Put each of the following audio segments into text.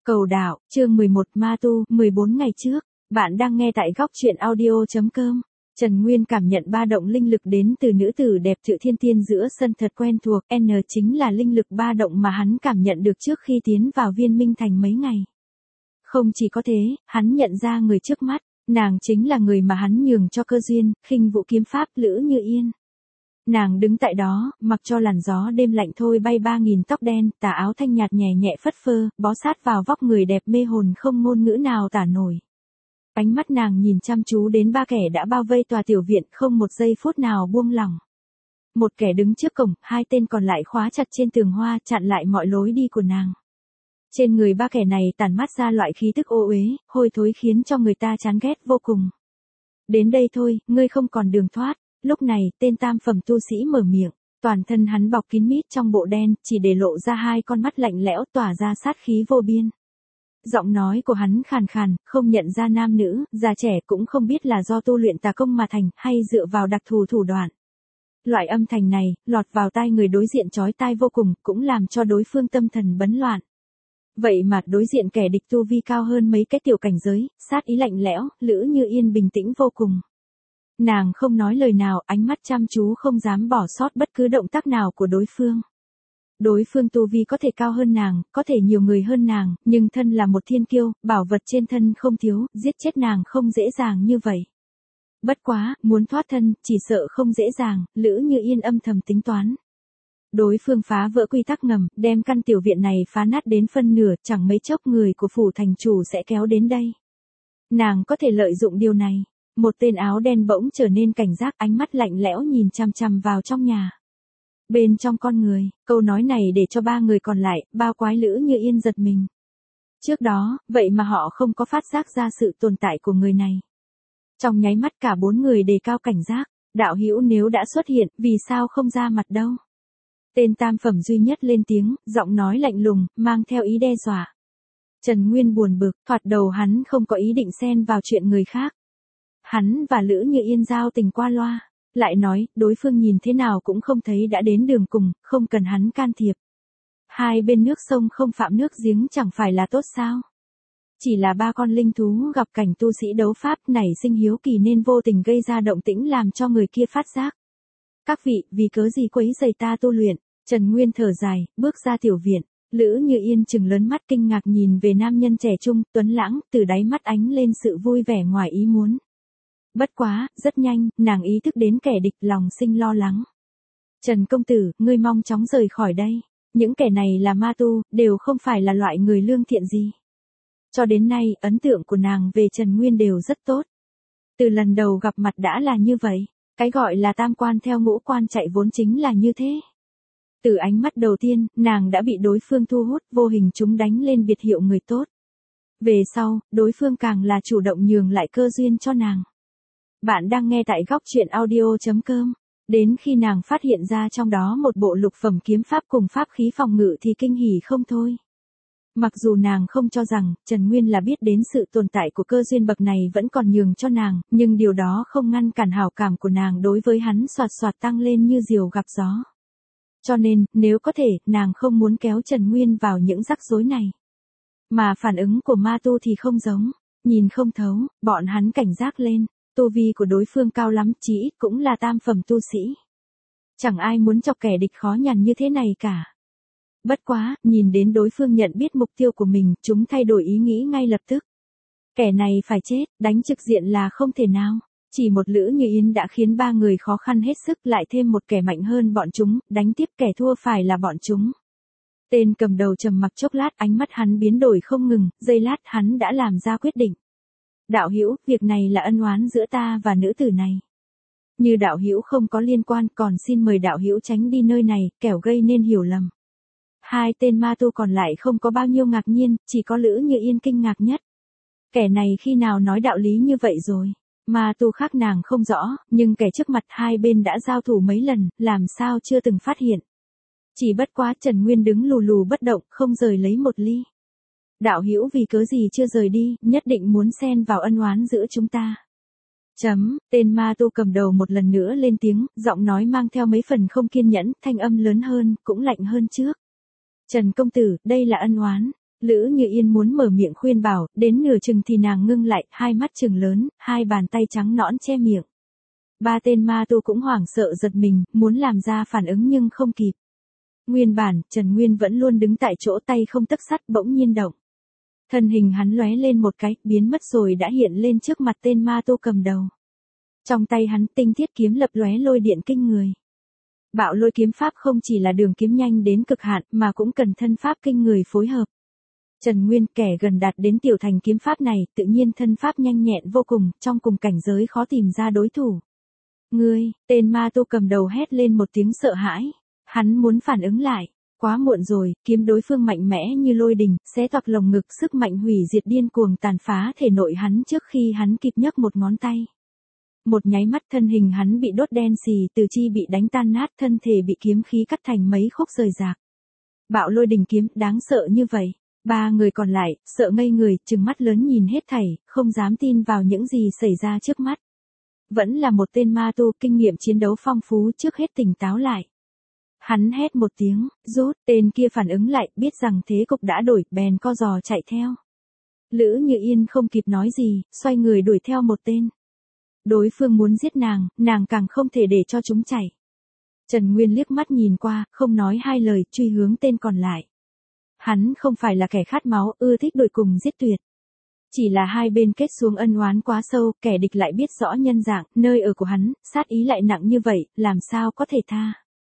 Cầu đạo, chương 11 Ma Tu, 14 ngày trước. Bạn đang nghe tại góc truyện audio.com. Trần Nguyên cảm nhận ba động linh lực đến từ nữ tử đẹp Tự Thiên Tiên giữa sân thật quen thuộc. N chính là linh lực ba động mà hắn cảm nhận được trước khi tiến vào Viên Minh Thành mấy ngày. Không chỉ có thế, hắn nhận ra người trước mắt, nàng chính là người mà hắn nhường cho cơ duyên, khinh vũ kiếm pháp Lữ Như Yên. Nàng đứng tại đó, mặc cho làn gió đêm lạnh thôi bay 3.000 tóc đen, tà áo thanh nhạt nhẹ nhẹ phất phơ, bó sát vào vóc người đẹp mê hồn không ngôn ngữ nào tả nổi. Ánh mắt nàng nhìn chăm chú đến ba kẻ đã bao vây tòa tiểu viện, không một giây phút nào buông lỏng. Một kẻ đứng trước cổng, hai tên còn lại khóa chặt trên tường hoa, chặn lại mọi lối đi của nàng. Trên người ba kẻ này tản mát ra loại khí tức ô uế, hôi thối khiến cho người ta chán ghét vô cùng. Đến đây thôi, ngươi không còn đường thoát. Lúc này, tên tam phẩm tu sĩ mở miệng, toàn thân hắn bọc kín mít trong bộ đen, chỉ để lộ ra hai con mắt lạnh lẽo tỏa ra sát khí vô biên. Giọng nói của hắn khàn khàn, không nhận ra nam nữ, già trẻ cũng không biết là do tu luyện tà công mà thành, hay dựa vào đặc thù thủ đoạn. Loại âm thanh này, lọt vào tai người đối diện chói tai vô cùng, cũng làm cho đối phương tâm thần bấn loạn. Vậy mà đối diện kẻ địch tu vi cao hơn mấy cái tiểu cảnh giới, sát ý lạnh lẽo, Lữ Như Yên bình tĩnh vô cùng. Nàng không nói lời nào, ánh mắt chăm chú không dám bỏ sót bất cứ động tác nào của đối phương. Đối phương tu vi có thể cao hơn nàng, có thể nhiều người hơn nàng, nhưng thân là một thiên kiêu, bảo vật trên thân không thiếu, giết chết nàng không dễ dàng như vậy. Bất quá, muốn thoát thân, chỉ sợ không dễ dàng, Lữ Như Yên âm thầm tính toán. Đối phương phá vỡ quy tắc ngầm, đem căn tiểu viện này phá nát đến phân nửa, chẳng mấy chốc người của phủ thành chủ sẽ kéo đến đây. Nàng có thể lợi dụng điều này. Một tên áo đen bỗng trở nên cảnh giác, ánh mắt lạnh lẽo nhìn chằm chằm vào trong nhà. Bên trong con người, câu nói này để cho ba người còn lại, bao quái Lữ Như Yên giật mình. Trước đó, vậy mà họ không có phát giác ra sự tồn tại của người này. Trong nháy mắt cả bốn người đề cao cảnh giác, đạo hữu nếu đã xuất hiện, vì sao không ra mặt đâu? Tên tam phẩm duy nhất lên tiếng, giọng nói lạnh lùng, mang theo ý đe dọa. Trần Nguyên buồn bực, thoạt đầu hắn không có ý định xen vào chuyện người khác. Hắn và Lữ Như Yên giao tình qua loa, lại nói, đối phương nhìn thế nào cũng không thấy đã đến đường cùng, không cần hắn can thiệp. Hai bên nước sông không phạm nước giếng chẳng phải là tốt sao? Chỉ là ba con linh thú gặp cảnh tu sĩ đấu pháp nảy sinh hiếu kỳ nên vô tình gây ra động tĩnh làm cho người kia phát giác. Các vị, vì cớ gì quấy rầy ta tu luyện? Trần Nguyên thở dài, bước ra tiểu viện. Lữ Như Yên trừng lớn mắt kinh ngạc nhìn về nam nhân trẻ trung, tuấn lãng, từ đáy mắt ánh lên sự vui vẻ ngoài ý muốn. Bất quá, rất nhanh, nàng ý thức đến kẻ địch, lòng sinh lo lắng. Trần công tử, ngươi mong chóng rời khỏi đây. Những kẻ này là ma tu, đều không phải là loại người lương thiện gì. Cho đến nay, ấn tượng của nàng về Trần Nguyên đều rất tốt. Từ lần đầu gặp mặt đã là như vậy. Cái gọi là tam quan theo ngũ quan chạy vốn chính là như thế. Từ ánh mắt đầu tiên, nàng đã bị đối phương thu hút, vô hình chúng đánh lên biệt hiệu người tốt. Về sau, đối phương càng là chủ động nhường lại cơ duyên cho nàng. Bạn đang nghe tại góc truyện audio.com. Đến khi nàng phát hiện ra trong đó một bộ lục phẩm kiếm pháp cùng pháp khí phòng ngự thì kinh hỉ không thôi. Mặc dù nàng không cho rằng Trần Nguyên là biết đến sự tồn tại của cơ duyên bậc này vẫn còn nhường cho nàng, nhưng điều đó không ngăn cản hảo cảm của nàng đối với hắn xoạt xoạt tăng lên như diều gặp gió. Cho nên, nếu có thể, nàng không muốn kéo Trần Nguyên vào những rắc rối này. Mà phản ứng của ma tu thì không giống, nhìn không thấu, bọn hắn cảnh giác lên. Tu vi của đối phương cao lắm, chí ít cũng là tam phẩm tu sĩ. Chẳng ai muốn chọc kẻ địch khó nhằn như thế này cả. Bất quá, nhìn đến đối phương nhận biết mục tiêu của mình, chúng thay đổi ý nghĩ ngay lập tức. Kẻ này phải chết, đánh trực diện là không thể nào. Chỉ một Lữ Như Yên đã khiến ba người khó khăn hết sức, lại thêm một kẻ mạnh hơn bọn chúng, đánh tiếp kẻ thua phải là bọn chúng. Tên cầm đầu trầm mặc chốc lát, ánh mắt hắn biến đổi không ngừng, giây lát hắn đã làm ra quyết định. Đạo hữu, việc này là ân oán giữa ta và nữ tử này. Như đạo hữu không có liên quan, còn xin mời đạo hữu tránh đi nơi này, kẻo gây nên hiểu lầm. Hai tên ma tu còn lại không có bao nhiêu ngạc nhiên, chỉ có Lữ Như Yên kinh ngạc nhất. Kẻ này khi nào nói đạo lý như vậy rồi? Ma tu khác nàng không rõ, nhưng kẻ trước mặt hai bên đã giao thủ mấy lần, làm sao chưa từng phát hiện. Chỉ bất quá Trần Nguyên đứng lù lù bất động, không rời lấy một ly. Đạo hữu vì cớ gì chưa rời đi, nhất định muốn xen vào ân oán giữa chúng ta. Tên ma tu cầm đầu một lần nữa lên tiếng, giọng nói mang theo mấy phần không kiên nhẫn, thanh âm lớn hơn, cũng lạnh hơn trước. Trần công tử, đây là ân oán. Lữ Như Yên muốn mở miệng khuyên bảo, đến nửa chừng thì nàng ngưng lại, hai mắt trừng lớn, hai bàn tay trắng nõn che miệng. Ba tên ma tu cũng hoảng sợ giật mình, muốn làm ra phản ứng nhưng không kịp. Nguyên bản, Trần Nguyên vẫn luôn đứng tại chỗ, tay không tấc sắt, bỗng nhiên động. Thân hình hắn lóe lên một cái, biến mất rồi đã hiện lên trước mặt tên ma tu cầm đầu. Trong tay hắn tinh thiết kiếm lập lóe lôi điện kinh người. Bạo lôi kiếm pháp không chỉ là đường kiếm nhanh đến cực hạn mà cũng cần thân pháp kinh người phối hợp. Trần Nguyên, kẻ gần đạt đến tiểu thành kiếm pháp này, tự nhiên thân pháp nhanh nhẹn vô cùng, trong cùng cảnh giới khó tìm ra đối thủ. Ngươi, tên ma tu cầm đầu hét lên một tiếng sợ hãi. Hắn muốn phản ứng lại. Quá muộn rồi, kiếm đối phương mạnh mẽ như lôi đình, xé toạc lồng ngực, sức mạnh hủy diệt điên cuồng tàn phá thể nội hắn trước khi hắn kịp nhấc một ngón tay. Một nháy mắt thân hình hắn bị đốt đen xì, tứ chi bị đánh tan nát, thân thể bị kiếm khí cắt thành mấy khúc rời rạc. Bạo lôi đình kiếm, đáng sợ như vậy. Ba người còn lại, sợ ngây người, trừng mắt lớn nhìn hết thảy, không dám tin vào những gì xảy ra trước mắt. Vẫn là một tên ma tu, kinh nghiệm chiến đấu phong phú, trước hết tỉnh táo lại. Hắn hét một tiếng, rút, tên kia phản ứng lại, biết rằng thế cục đã đổi, bèn co giò chạy theo. Lữ Như Yên không kịp nói gì, xoay người đuổi theo một tên. Đối phương muốn giết nàng càng không thể để cho chúng chạy. Trần Nguyên liếc mắt nhìn qua, không nói hai lời, truy hướng tên còn lại. Hắn không phải là kẻ khát máu, ưa thích đuổi cùng giết tuyệt. Chỉ là hai bên kết xuống ân oán quá sâu, kẻ địch lại biết rõ nhân dạng, nơi ở của hắn, sát ý lại nặng như vậy, làm sao có thể tha.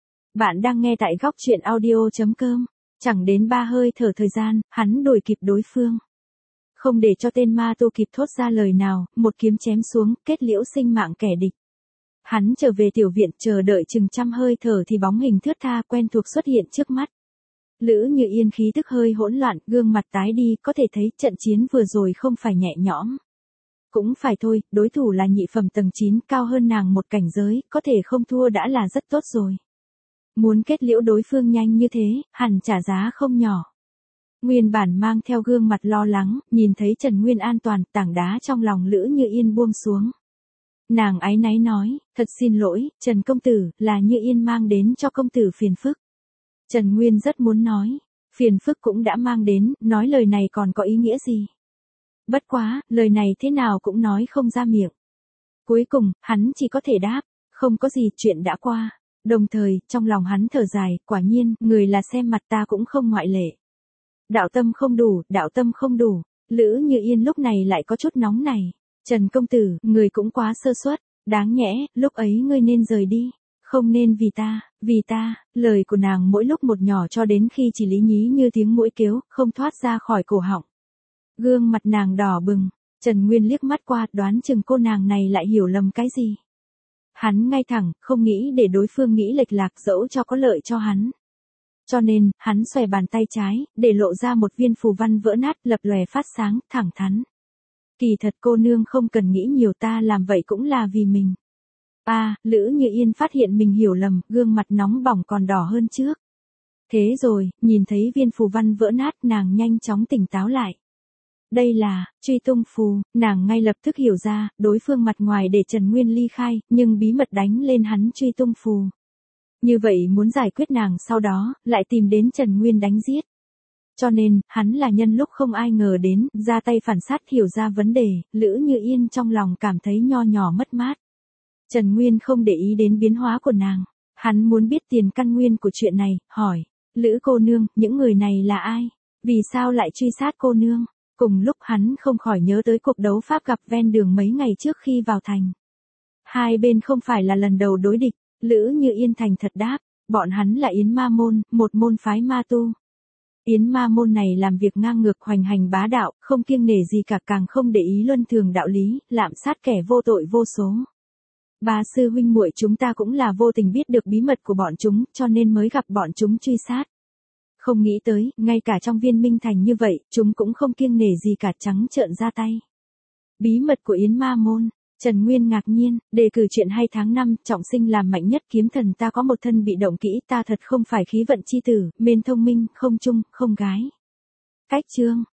Bạn đang nghe tại góc truyện audio.com. Chẳng đến 3 hơi thở thời gian, hắn đuổi kịp đối phương. Không để cho tên ma tu kịp thốt ra lời nào, một kiếm chém xuống, kết liễu sinh mạng kẻ địch. Hắn trở về tiểu viện, chờ đợi chừng trăm hơi thở thì bóng hình thướt tha quen thuộc xuất hiện trước mắt. Lữ Như Yên khí tức hơi hỗn loạn, gương mặt tái đi, có thể thấy trận chiến vừa rồi không phải nhẹ nhõm. Cũng phải thôi, đối thủ là nhị phẩm tầng 9, cao hơn nàng một cảnh giới, có thể không thua đã là rất tốt rồi. Muốn kết liễu đối phương nhanh như thế, hẳn trả giá không nhỏ. Nguyên bản mang theo gương mặt lo lắng, nhìn thấy Trần Nguyên an toàn, tảng đá trong lòng Lữ Như Yên buông xuống. Nàng áy náy nói, thật xin lỗi, Trần công tử, là Như Yên mang đến cho công tử phiền phức. Trần Nguyên rất muốn nói, phiền phức cũng đã mang đến, nói lời này còn có ý nghĩa gì. Bất quá, lời này thế nào cũng nói không ra miệng. Cuối cùng, hắn chỉ có thể đáp, không có gì, chuyện đã qua. Đồng thời, trong lòng hắn thở dài, quả nhiên, người là xem mặt ta cũng không ngoại lệ. Đạo tâm không đủ, đạo tâm không đủ. Lữ Như Yên lúc này lại có chút nóng này. Trần công tử, người cũng quá sơ suất, đáng nhẽ, lúc ấy ngươi nên rời đi. Không nên vì ta, lời của nàng mỗi lúc một nhỏ cho đến khi chỉ lý nhí như tiếng mũi kêu, không thoát ra khỏi cổ họng. Gương mặt nàng đỏ bừng, Trần Nguyên liếc mắt qua, đoán chừng cô nàng này lại hiểu lầm cái gì. Hắn ngay thẳng, không nghĩ để đối phương nghĩ lệch lạc, dẫu cho có lợi cho hắn. Cho nên, hắn xòe bàn tay trái, để lộ ra một viên phù văn vỡ nát, lập lòe phát sáng, thẳng thắn. Kỳ thật cô nương không cần nghĩ nhiều, ta làm vậy cũng là vì mình. Lữ Như Yên phát hiện mình hiểu lầm, gương mặt nóng bỏng còn đỏ hơn trước. Thế rồi, nhìn thấy viên phù văn vỡ nát, nàng nhanh chóng tỉnh táo lại. Đây là, truy tung phù, nàng ngay lập tức hiểu ra, đối phương mặt ngoài để Trần Nguyên ly khai, nhưng bí mật đánh lên hắn truy tung phù. Như vậy muốn giải quyết nàng sau đó, lại tìm đến Trần Nguyên đánh giết. Cho nên, hắn là nhân lúc không ai ngờ đến, ra tay phản sát hiểu ra vấn đề, Lữ Như Yên trong lòng cảm thấy nho nhỏ mất mát. Trần Nguyên không để ý đến biến hóa của nàng. Hắn muốn biết tiền căn nguyên của chuyện này, hỏi. Lữ cô nương, những người này là ai? Vì sao lại truy sát cô nương? Cùng lúc hắn không khỏi nhớ tới cuộc đấu pháp gặp ven đường mấy ngày trước khi vào thành. Hai bên không phải là lần đầu đối địch. Lữ Như Yên thành thật đáp. Bọn hắn là Yến Ma Môn, một môn phái ma tu. Yến Ma Môn này làm việc ngang ngược hoành hành bá đạo, không kiêng nể gì cả, càng không để ý luân thường đạo lý, lạm sát kẻ vô tội vô số. Ba sư huynh muội chúng ta cũng là vô tình biết được bí mật của bọn chúng, cho nên mới gặp bọn chúng truy sát. Không nghĩ tới, ngay cả trong Viên Minh Thành như vậy, chúng cũng không kiêng nể gì cả, trắng trợn ra tay. Bí mật của Yến Ma Môn. Trần Nguyên ngạc nhiên, đề cử chuyện hay tháng 5, trọng sinh làm mạnh nhất kiếm thần, ta có một thân bị động kỹ, ta thật không phải khí vận chi tử, mên thông minh, không trung, không gái. Cách chương.